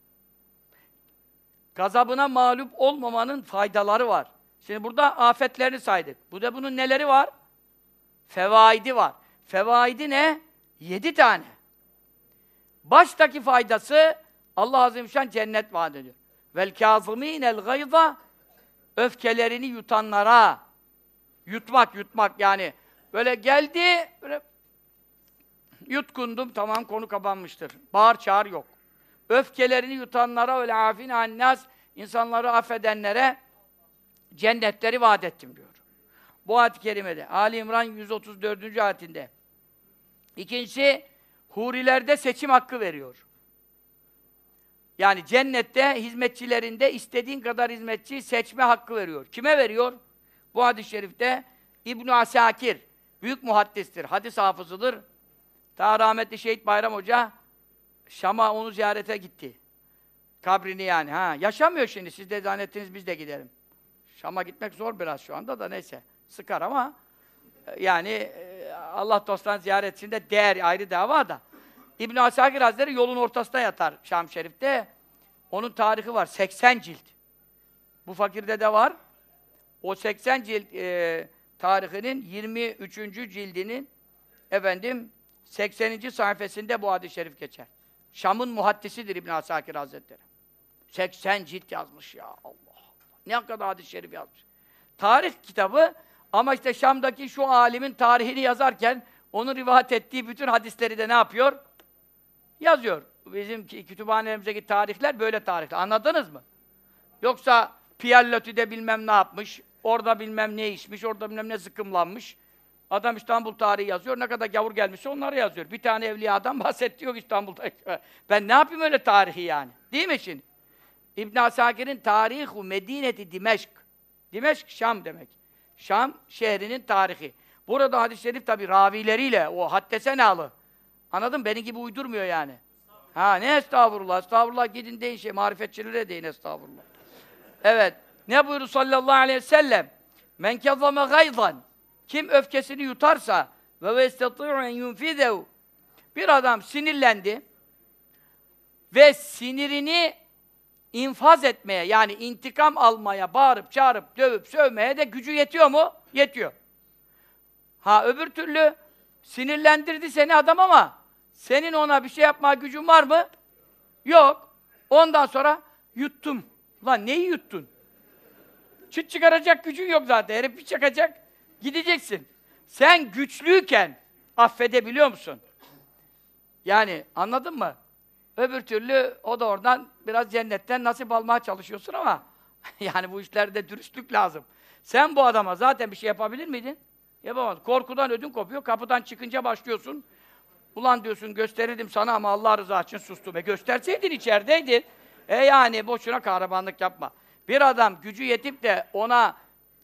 gazabına mağlup olmamanın faydaları var. Şimdi burada afetlerini saydık. Burada bunun neleri var? Fevaidi var. Fevaidi ne? 7 tane. Baştaki faydası Allah Azze ve Celle cennet vaat ediyor. Vel kâzimînel gayza, öfkelerini yutanlara, yutmak yani böyle geldi, böyle yutkundum, tamam konu kapanmıştır. Bağır çağır yok. Öfkelerini yutanlara öyle afin annas, insanları affedenlere cennetleri vaat ettim diyor. Bu ayet-i kerimede Ali İmran 134. ayetinde. İkincisi, hurilerde seçim hakkı veriyor. Yani cennette hizmetçilerinde istediğin kadar hizmetçi seçme hakkı veriyor. Kime veriyor? Bu hadis-i şerifte İbn Asakir, büyük muhaddistir, hadis hafızıdır. Ta rahmetli Şehit Bayram Hoca Şam'a onu ziyarete gitti. Kabrini yani. Yaşamıyor şimdi. Siz de zannettiniz biz de gidelim. Şam'a gitmek zor biraz şu anda da neyse. Sıkar ama yani Allah dostlarını ziyaretinde değer ayrı dava da. İbn Asakir Hazretleri yolun ortasında yatar Şam Şerif'te. Onun tarihi var. 80 cilt. Bu fakirde de var. O 80 cilt tarihinin 23. cildinin 80. sayfasında bu hadis-i şerif geçer. Şam'ın muhaddisidir İbn Asakir Hazretleri. 80 cilt yazmış ya Allah Allah. Ne kadar hadis-i şerif yazmış. Tarih kitabı ama işte Şam'daki şu alimin tarihini yazarken onun rivayet ettiği bütün hadisleri de ne yapıyor? Yazıyor. Bizim kütüphanelerimizdeki tarihler böyle tarihler. Anladınız mı? Yoksa Piyalloti'de bilmem ne yapmış, orada bilmem ne içmiş, orada bilmem ne zıkkımlanmış. Adam İstanbul tarihi yazıyor, ne kadar gavur gelmişse onları yazıyor. Bir tane evliyadan bahsetti yok İstanbul'da. Ben ne yapayım öyle tarihi yani? Değil mi şimdi? İbn Asakir'in Tarihu Medineti Dimeşk. Dimeşk, Şam demek. Şam şehrinin tarihi. Burada hadis-i şerif tabi ravileriyle, o haddesenalı. Anladın mı? Benim gibi uydurmuyor yani. Ne estağfurullah, estağfurullah gidin deyin marifetçilere deyin estağfurullah. Evet. Ne buyurdu sallallahu aleyhi ve sellem? Men kezzame gayzan. Kim öfkesini yutarsa ve yestati'u en yunfizehu. Bir adam sinirlendi ve sinirini infaz etmeye, yani intikam almaya, bağırıp, çağırıp, dövüp, sövmeye de gücü yetiyor mu? Yetiyor. Öbür türlü sinirlendirdi seni adam ama senin ona bir şey yapmaya gücün var mı? Yok. Ondan sonra yuttum. Lan neyi yuttun? Çıt çıkaracak gücün yok zaten. Herif bir çakacak, gideceksin. Sen güçlüyken affedebiliyor musun? Yani anladın mı? Öbür türlü o da oradan biraz cennetten nasip almaya çalışıyorsun ama yani bu işlerde dürüstlük lazım. Sen bu adama zaten bir şey yapabilir miydin? Yapamaz. Korkudan ödün kopuyor. Kapıdan çıkınca başlıyorsun. Ulan diyorsun gösterirdim sana ama Allah rızası için sustum. Gösterseydin içerideydin. Yani boşuna kahramanlık yapma. Bir adam gücü yetip de ona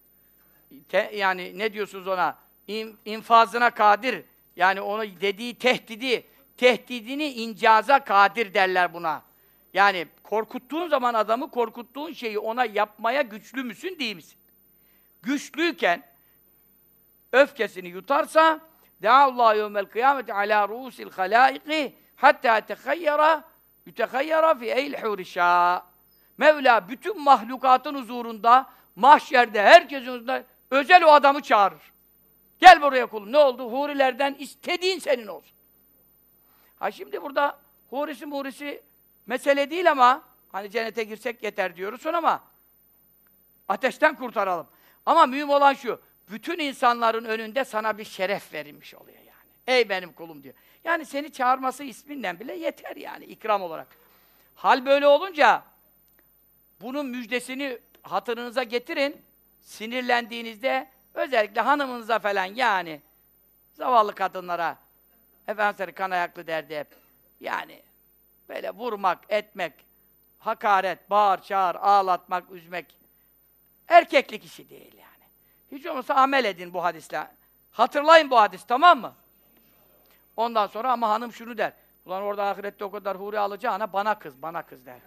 yani ne diyorsunuz ona? İnfazına kadir. Yani onu dediği tehdidini incaza kadir derler buna. Yani korkuttuğun zaman adamı, korkuttuğun şeyi ona yapmaya güçlü müsün, değil misin? Güçlüyken öfkesini yutarsa Allahu yevmel kıyameti ala ruusil halâiki hattâ tehayyara Yütehayyara fi eyl hurişâ. Mevla bütün mahlukatın huzurunda, mahşerde, herkesin huzurunda özel o adamı çağırır. Gel buraya kulum. Ne oldu? Hurilerden istediğin senin olsun. Ha şimdi burada hurisi mesele değil ama hani cennete girsek yeter diyorsun ama ateşten kurtaralım. Ama mühim olan şu, bütün insanların önünde sana bir şeref verilmiş oluyor yani. Ey benim kulum diyor. Yani seni çağırması isminden bile yeter yani ikram olarak. Hal böyle olunca bunun müjdesini hatırınıza getirin. Sinirlendiğinizde özellikle hanımınıza falan yani zavallı kadınlara efendim kan ayaklı derdi hep. Yani böyle vurmak, etmek, hakaret, bağır, çağır, ağlatmak, üzmek erkeklik işi değil yani. Hiç olmazsa amel edin bu hadisle. Hatırlayın bu hadis, tamam mı? Ondan sonra ama hanım şunu der. Ulan orada ahirette o kadar huri alacağına bana kız der.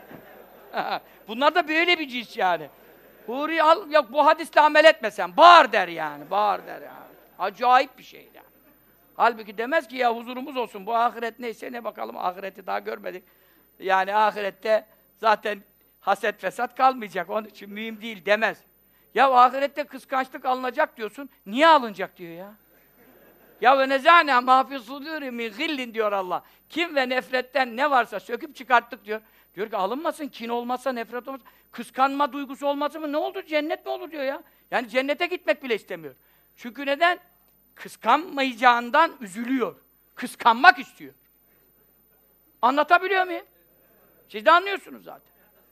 Bunlar da böyle bir cins yani. Huri al, yok bu hadisle amel etmesen, bağır der yani, bağır der yani. Acayip bir şey yani. Halbuki demez ki ya huzurumuz olsun, bu ahiret neyse ne bakalım, ahireti daha görmedik. Yani ahirette zaten haset fesat kalmayacak, onun için mühim değil demez. Ya ahirette kıskançlık alınacak diyorsun, niye alınacak diyor ya? Ya ve nezâne mâ fî sudûrî min gillin diyor Allah. Kim ve nefretten ne varsa söküp çıkarttık diyor. Diyor ki alınmasın, kin olmazsa, nefret olmazsa, kıskanma duygusu olmazsa mı? Ne olur? Cennet mi olur diyor ya. Yani cennete gitmek bile istemiyor. Çünkü neden? Kıskanmayacağından üzülüyor. Kıskanmak istiyor. Anlatabiliyor muyum? Siz de anlıyorsunuz zaten.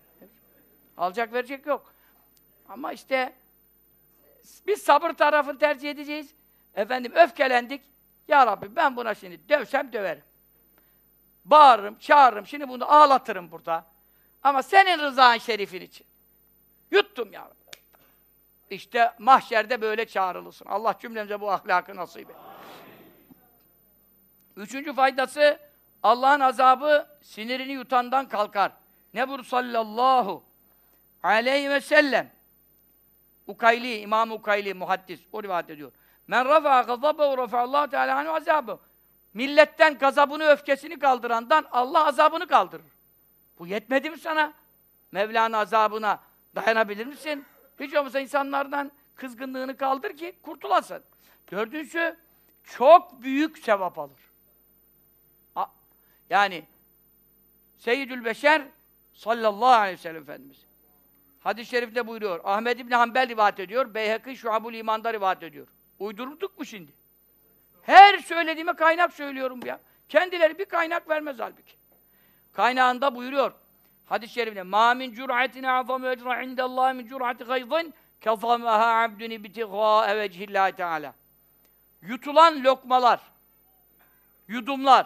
Alacak verecek yok. Ama işte biz sabır tarafını tercih edeceğiz. Efendim öfkelendik. Ya Rabbi ben buna şimdi dövsem döverim. Bağırırım, çağırırım, şimdi bunu ağlatırım burada. Ama senin rızan şerifin için. Yuttum ya. İşte mahşerde böyle çağrılırsın. Allah cümlemize bu ahlakı nasip et. Üçüncü faydası, Allah'ın azabı sinirini yutandan kalkar. Ne buyurdu sallallahu aleyhi ve sellem? Ukayli, İmam Ukayli, muhaddis, o rivayet ediyor. Men rafa'a gazabehu rafa'allahu teala anhu azabı. Milletten gazabını, öfkesini kaldırandan Allah azabını kaldırır. Bu yetmedi mi sana? Mevla'nın azabına dayanabilir misin? Hiç olmazsa insanlardan kızgınlığını kaldır ki kurtulasın. Dördüncüsü, çok büyük sevap alır. Yani Seyyidül Beşer sallallahu aleyhi ve sellem Efendimiz hadis-i şerifte buyuruyor. Ahmed İbni Hanbel rivayet ediyor. Beyhekî Şuabul İman'da rivayet ediyor. Uydurduk mu şimdi? Her söylediğime kaynak söylüyorum ya. Kendileri bir kaynak vermez halbuki. Kaynağında buyuruyor. Hadis-i şerifte مَا مِنْ جُرْعَةٍ اَعْظَمُ اَجْرًا عِنْدَ اللّٰهِ مِنْ جُرْعَةِ غَيْظٍ كَظَمَهَا عَبْدٌ بِتِغَاءَ وَجْهِ اللّٰهِ تَعَالَى. Yutulan lokmalar, yudumlar.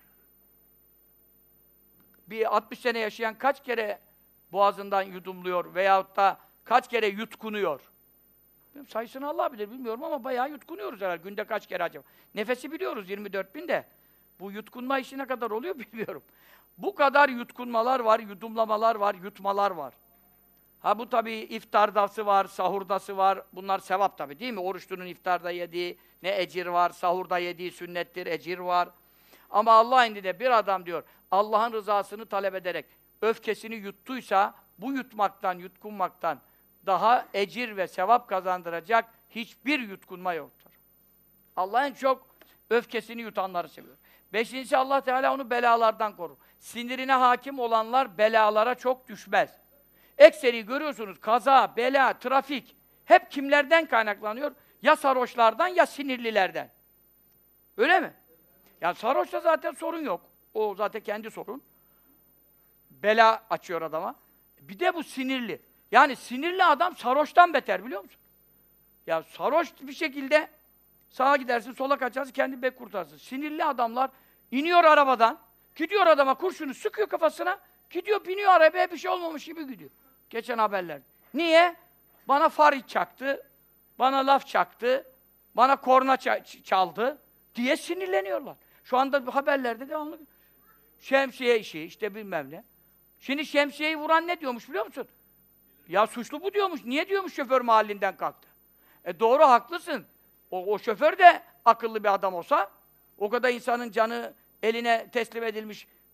Bir 60 sene yaşayan kaç kere boğazından yudumluyor veyahut da kaç kere yutkunuyor? Sayısını Allah bilir, bilmiyorum ama bayağı yutkunuyoruz herhalde. Günde kaç kere acaba? Nefesi biliyoruz 24.000 de. Bu yutkunma işi ne kadar oluyor bilmiyorum. Bu kadar yutkunmalar var, yudumlamalar var, yutmalar var. Ha bu tabii iftardası var, sahurdası var. Bunlar sevap tabii değil mi? Oruçlunun iftarda yediği ne ecir var, sahurda yediği sünnettir, ecir var. Ama Allah indinde bir adam diyor, Allah'ın rızasını talep ederek öfkesini yuttuysa, bu yutmaktan, yutkunmaktan daha ecir ve sevap kazandıracak hiçbir yutkunma yoktur. Allah en çok öfkesini yutanları seviyor. Beşincisi, Allah Teala onu belalardan korur. Sinirine hakim olanlar belalara çok düşmez. Ekseri görüyorsunuz, kaza, bela, trafik hep kimlerden kaynaklanıyor? Ya sarhoşlardan ya sinirlilerden. Öyle mi? Yani sarhoşta zaten sorun yok. O zaten kendi sorun. Bela açıyor adama. Bir de bu sinirli. Yani sinirli adam sarhoştan beter biliyor musun? Ya sarhoş bir şekilde sağa gidersin, sola kaçarsın, kendi bek kurtarsın. Sinirli adamlar iniyor arabadan, gidiyor adama kurşunu sıkıyor kafasına, gidiyor biniyor arabaya bir şey olmamış gibi gidiyor. Geçen haberlerde. Niye? Bana far çaktı, bana laf çaktı, bana korna çaldı diye sinirleniyorlar. Şu anda haberlerde devamlı şemsiye işi, işte bilmem ne. Şimdi şemsiyeyi vuran ne diyormuş biliyor musun? Ya suçlu bu diyormuş. Niye diyormuş şoför mahallinden kalktı? Doğru, haklısın. O şoför de akıllı bir adam olsa, o kadar insanın canı eline teslim edilmiş,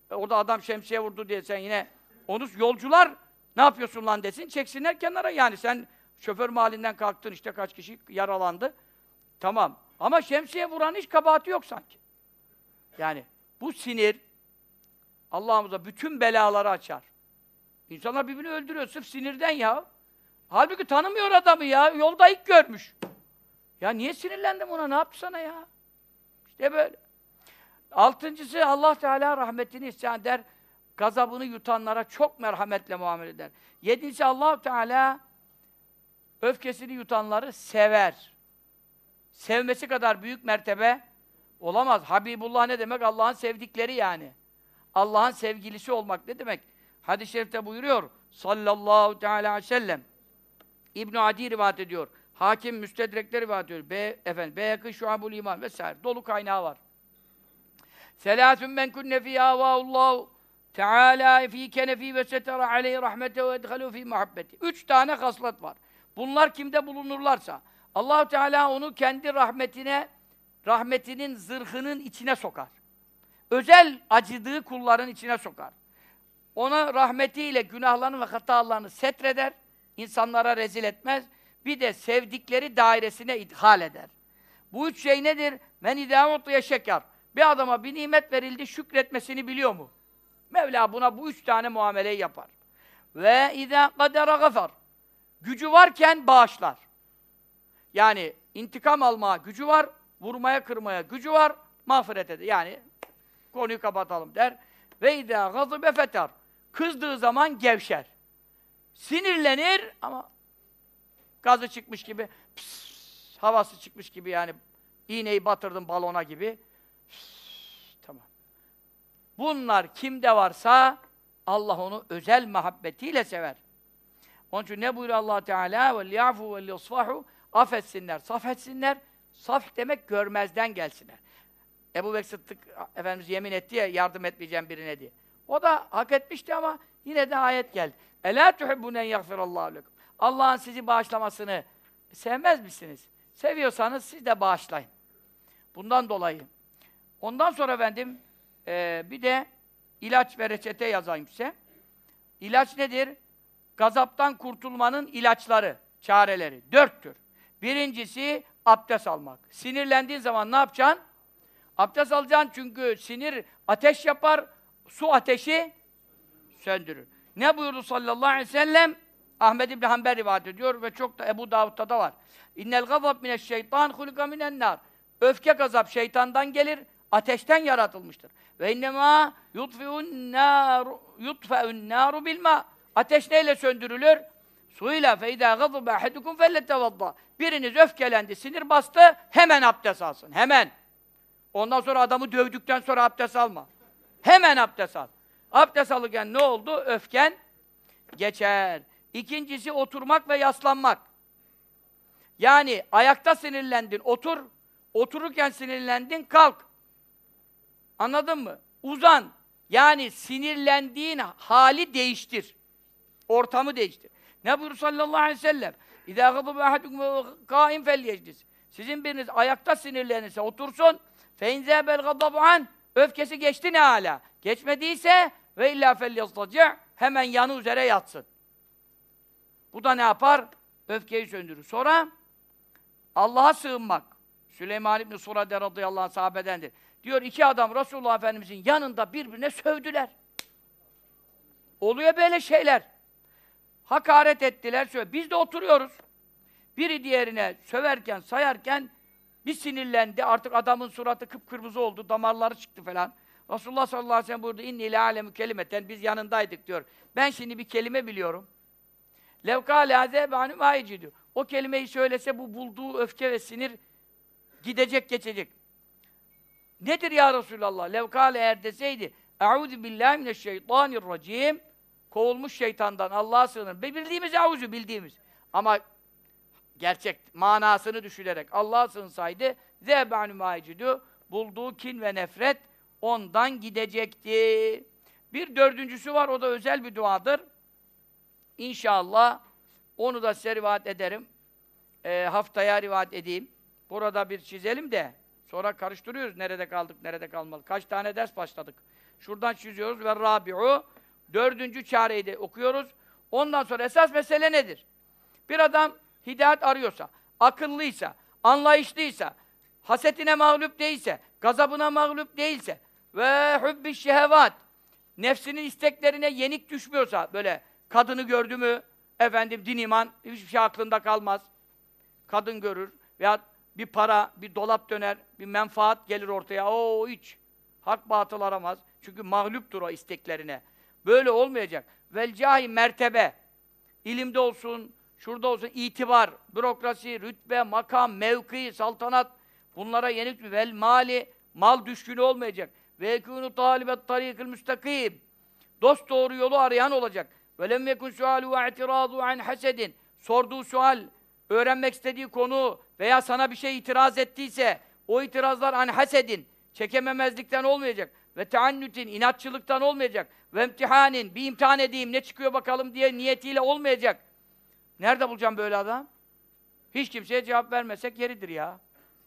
Orada adam şemsiye vurdu diye sen yine onu yolcular ne yapıyorsun lan desin, çeksinler kenara yani. Sen şoför mahallinden kalktın, işte kaç kişi yaralandı. Tamam. Ama şemsiye vuran hiç kabahati yok sanki. Yani bu sinir Allah'ımıza bütün belaları açar. İnsanlar birbirini öldürüyor sırf sinirden ya. Halbuki tanımıyor adamı ya. Yolda ilk görmüş. Ya niye sinirlendim ona? Ne yaptı sana ya? İşte böyle. Altıncısı, Allah Teala rahmetini ihsan eder. Gazabını yutanlara çok merhametle muamele eder. Yedincisi, Allah Teala öfkesini yutanları sever. Sevmesi kadar büyük mertebe olamaz. Habibullah ne demek? Allah'ın sevdikleri yani. Allah'ın sevgilisi olmak ne demek? Hadis-i şerifte buyuruyor sallallahu teala aleyhi ve sellem. İbn Adi rivayet ediyor. Hakim Müstedrek'te rivayet ediyor. Beyhekî Şuabul İman vesaire. Dolu kaynağı var. Selâsün men kunne fîhâ vâhullâhu Teâlâ fî kenefî ve setere aleyhi rahmete ve edhalû fî muhabbeti. 3 tane haslet var. Bunlar kimde bulunurlarsa Allah Teala onu kendi rahmetinin zırhının içine sokar. Özel acıdığı kulların içine sokar. Ona rahmetiyle günahlarını ve hatalarını setreder, insanlara rezil etmez. Bir de sevdikleri dairesine idhal eder. Bu 3 şey nedir? Men idâ utliye şeker. Bir adama bir nimet verildi, şükretmesini biliyor mu? Mevla buna bu 3 tane muameleyi yapar. Ve idâ kadere gafar. Gücü varken bağışlar. Yani intikam almaya gücü var, vurmaya kırmaya gücü var, mağfiret eder. Yani konuyu kapatalım der. Ve idâ gazıbe feter. Kızdığı zaman gevşer. Sinirlenir ama gazı çıkmış gibi, havası çıkmış gibi yani iğneyi batırdım balona gibi. Tamam. Bunlar kimde varsa Allah onu özel muhabbetiyle sever. Onun için ne buyuruyor Allah Teala? Ve li'afu ve li'asfahu. Affetsinler, saf etsinler. Saf demek görmezden gelsinler. Ebu Bekir Sıddık Efendimiz yemin etti ya yardım etmeyeceğim birine diye. O da hak etmişti ama yine de ayet geldi. Elâ tuhibbûne yagfirallâhu lekum. Allah'ın sizi bağışlamasını sevmez misiniz? Seviyorsanız siz de bağışlayın. Bundan dolayı. Ondan sonra efendim bir de ilaç ve reçete yazayım size. İlaç nedir? Gazaptan kurtulmanın ilaçları, çareleri. 4'tür. Birincisi abdest almak. Sinirlendiğin zaman ne yapacaksın? Abdest alacaksın çünkü sinir ateş yapar, su ateşi söndürür. Ne buyurdu sallallahu aleyhi ve sellem? Ahmed İbni Hanbel rivayet ediyor ve çok da Ebu Davud'da da var. İnnel gazab mineşşeytan hulika minennâr. Öfke gazap şeytandan gelir, ateşten yaratılmıştır. Ve innemâ yutfe'un nâru bilmâ. Ateş neyle söndürülür? Suyla fe idâ gazaba ahadukum felletevadda. Biriniz öfkelendi, sinir bastı, hemen abdest alsın. Hemen. Ondan sonra adamı dövdükten sonra abdest alma. Hemen abdest al. Abdest alırken ne oldu? Öfken geçer. İkincisi oturmak ve yaslanmak. Yani ayakta sinirlendin, otur. Otururken sinirlendin, kalk. Anladın mı? Uzan. Yani sinirlendiğin hali değiştir. Ortamı değiştir. Ne buyurdu sallallahu aleyhi ve sellem? İzâ gâdâbe ahadukum kâim felyeclis. Sizin biriniz ayakta sinirlenirse otursun. Fe in zâbel gâdâbu an. Öfkesi geçti ne âlâ? Geçmediyse ve illâ felyestaci' hemen yanı üzere yatsın. Bu da ne yapar? Öfkeyi söndürür. Sonra Allah'a sığınmak. Süleyman İbn Surade radıyallahu anh sahabedendir. Diyor 2 adam Resulullah Efendimizin yanında birbirine sövdüler. Oluyor böyle şeyler. Hakaret ettiler, söyledi. Biz de oturuyoruz. Biri diğerine söverken, sayarken bir sinirlendi. Artık adamın suratı kıpkırmızı oldu, damarları çıktı falan. Resulullah sallallahu aleyhi ve sellem buyurdu, inni le alemu kelimeten, biz yanındaydık diyor. Ben şimdi bir kelime biliyorum. Levkâle azâbe mâici diyor. O kelimeyi söylese bu bulduğu öfke ve sinir gidecek, geçecek. Nedir ya Resulallah? Levkâle eğer deseydi, eûzü billâhi mineşşeytanirracîm. Kovulmuş şeytandan Allah'a sığınır. Bildiğimiz eûzü, bildiğimiz. Ama gerçek manasını düşünerek Allah'a sığınsaydı, zâbe mâicidü. Bulduğu kin ve nefret ondan gidecekti. Bir dördüncüsü var, o da özel bir duadır. İnşallah onu da size rivayet ederim. Haftaya rivayet edeyim. Burada bir çizelim de sonra karıştırıyoruz. Nerede kaldık, nerede kalmalı. Kaç tane ders başladık. Şuradan çiziyoruz ve rabi'u. Dördüncü çareyi de okuyoruz. Ondan sonra esas mesele nedir? Bir adam hidayet arıyorsa, akıllıysa, anlayışlıysa, hasetine mağlup değilse, gazabına mağlup değilse ve hubbi şehevat, nefsinin isteklerine yenik düşmüyorsa, böyle kadını gördü mü, efendim din iman, hiçbir şey aklında kalmaz. Kadın görür veya bir para, bir dolap döner, bir menfaat gelir ortaya, o hiç hak batıl aramaz. Çünkü mağluptur o isteklerine. Böyle olmayacak. Vel cahi mertebe, ilimde olsun, şurada olsun, itibar, bürokrasi, rütbe, makam, mevki, saltanat, bunlara yenik mi? Vel mali, mal düşkünü olmayacak. Ve yekûnü talibet tarîkil müstakîm. Dost doğru yolu arayan olacak. Ve lem yekun sualu ve i'tirâzu an hasedin. Sorduğu sual, öğrenmek istediği konu veya sana bir şey itiraz ettiyse, o itirazlar an hasedin, çekememezlikten olmayacak. Ve teannütin, inatçılıktan olmayacak. Ve imtihanin, bir imtihan edeyim, ne çıkıyor bakalım diye niyetiyle olmayacak. Nerede bulacağım böyle adam? Hiç kimseye cevap vermesek yeridir ya.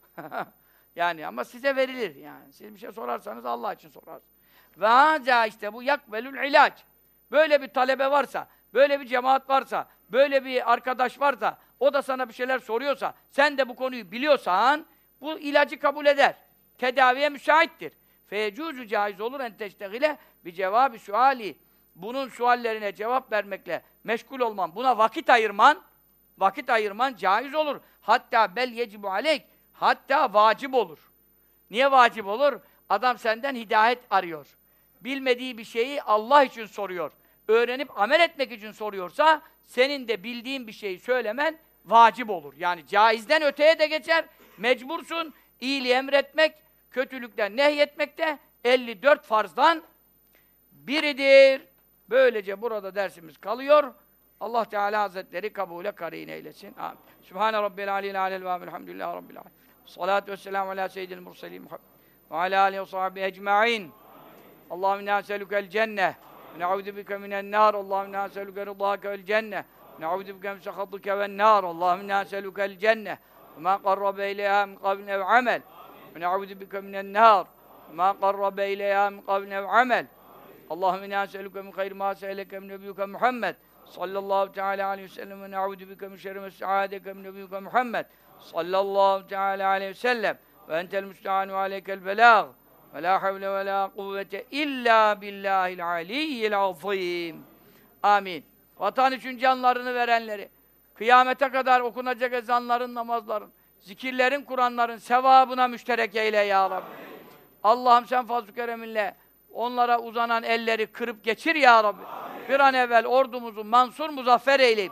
Yani ama size verilir yani. Siz bir şey sorarsanız Allah için sorarsınız. Ve hâzâ işte bu yakbelül ilaç. Böyle bir talebe varsa, böyle bir cemaat varsa, böyle bir arkadaş varsa, o da sana bir şeyler soruyorsa, sen de bu konuyu biliyorsan, bu ilacı kabul eder. Tedaviye müsaittir. Feyecûzü caiz olur en teştegile bir cevabı suali. Bunun suallerine cevap vermekle meşgul olman, buna vakit ayırman caiz olur. Hatta bel yecibu aleyk, hatta vacip olur. Niye vacip olur? Adam senden hidayet arıyor. Bilmediği bir şeyi Allah için soruyor. Öğrenip amel etmek için soruyorsa, senin de bildiğin bir şeyi söylemen vacip olur. Yani caizden öteye de geçer, mecbursun. İyiliği emretmek, kötülükten nehyetmek de 54 farzdan biridir. Böylece burada dersimiz kalıyor. Allah Teala Hazretleri kabule karin eylesin. Amin. Sübhane Rabbil Aleyhi Aleyhi ve Elhamdülillahi Rabbil Alemin. Salatu vesselamu ala seyyidil murselin Muhammed ve ala alihi ve sahbihi ecma'in. Allahümme inna eselükel cenneh ve ne'udhu bike minen nar. Allahümme inna eselüke rıdâke vel cenneh ve ne'udhu bike min sehatike ven nar. Allahümme inna eselükel cenneh ve ma qarrabe ileyha min kavlin ev amel ve ne'udhu bike minen nar ve ma qarrabe ileyha min kavlin ev amel. Allahümme inna eselüke min hayri ma se'eleke min nebiyyike Muhammed sallallahu teala aleyhi ve sellem ve ne'udhu bike min şerri ma se'adeke min nebiyyike Muhammed sallallahu teala aleyhi ve sellem ve entel müsta'an ve aleykel belâg ve la havle ve la kuvvete illa billahil aliyyil azîm. Amin. Vatan için canlarını verenleri, kıyamete kadar okunacak ezanların, namazların, zikirlerin, Kur'anların sevabına müşterek eyle ya Rabbi. Allah'ım sen fazl-ı kereminle onlara uzanan elleri kırıp geçir ya Rabbi. Amin. Bir an evvel ordumuzu mansur muzaffer eyleyip,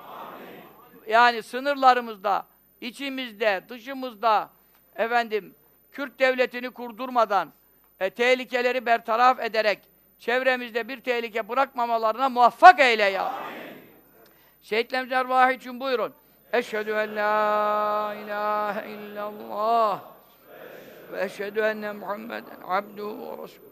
yani sınırlarımızda, içimizde, dışımızda, efendim, Kürt devletini kurdurmadan, tehlikeleri bertaraf ederek, çevremizde bir tehlike bırakmamalarına muvaffak eyle ya. Amin. Şehitlerimizin ervahı için buyurun. Eşhedü en la ilahe illallah ve eşhedü enne Muhammeden abduhu ve resulühü.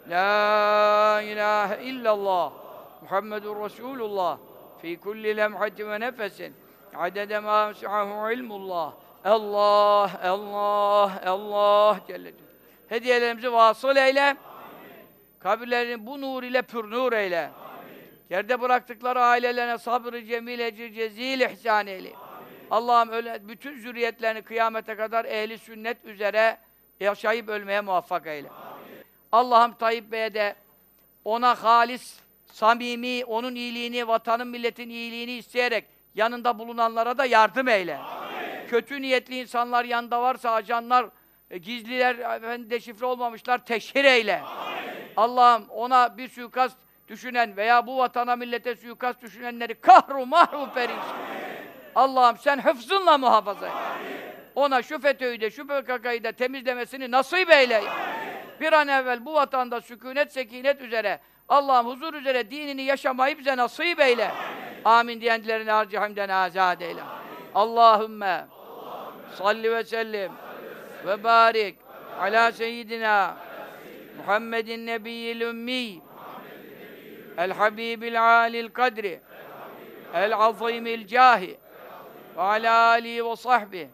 La ilahe illallah Muhammedun Resulullah fi kulli lemhatin ve nefesin adede ma vesi'ahu ilmullah. Allah, Allah, Allah Celle Celle. Hediyelerimizi vasıl eyle. Amin. Kabirlerini bu nur ile pür nur eyle. Amin. Yerde bıraktıkları ailelerine sabrı cemil, ecir cezil ihsan eyle. Allah'ım öyle bütün zürriyetlerini kıyamete kadar ehli sünnet üzere yaşayıp ölmeye muvaffak eyle. Allah'ım Tayyip Bey'e de ona halis, samimi, onun iyiliğini, vatanın, milletin iyiliğini isteyerek yanında bulunanlara da yardım eyle. Amin. Kötü niyetli insanlar yanında varsa, ajanlar, gizliler, deşifre olmamışlar, teşhir eyle. Allah'ım ona bir suikast düşünen veya bu vatana, millete suikast düşünenleri kahru mahru perişan. Allah'ım sen hıfzınla muhafaza et. Ona şu FETÖ'yü de, şu PKK'yı da temizlemesini nasip eyle. Amin. Bir an evvel bu vatanda sükûnet, sekinet üzere, Allah'ım huzur üzere dinini yaşamayı bize nasip eyle. Amin, amin diyenlerini harcı hamden azad eyle. Allahümme salli ve sellim ve barik ala seyyidina Muhammedin nebiyyil ümmi el habibil alil kadri el azimil cahi ve ala alihi ve sahbihi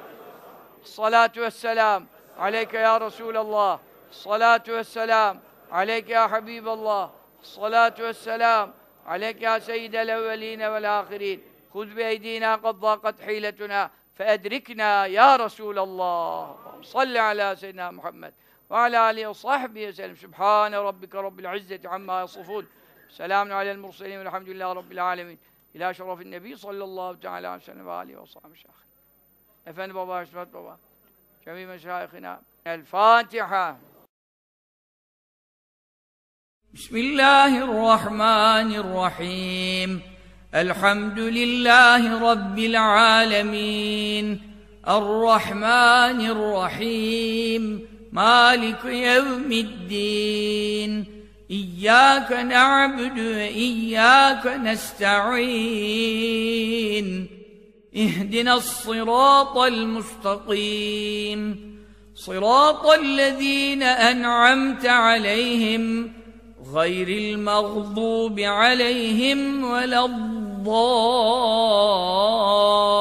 salatu vesselam aleyke ya Resulallah salatu vesselam عليك يا حبيب الله الصلاة والسلام عليك يا سيد الأولين والآخرين خذ بأيدينا قد ضاقت حيلتنا فأدركنا يا رسول الله صل على سيدنا محمد وعلى آله وصحبه وسلم سبحان ربك رب العزة عما يصفون سلام على المرسلين والحمد لله رب العالمين إلى شرف النبي صلى الله تعالى عليه وسلم وآله وصحبه وسلم Efendi baba, İsmet baba, cemi meşayihina. El Fatiha. Bismillahirrahmanirrahim. Elhamdülillahi Rabbil alemin. Errahmanirrahim. Malik yevmiddin. İyyâke na'budu ve iyyâke nesta'in. اهدنا الصراط المستقيم صراط الذين أنعمت عليهم غير المغضوب عليهم ولا الضالين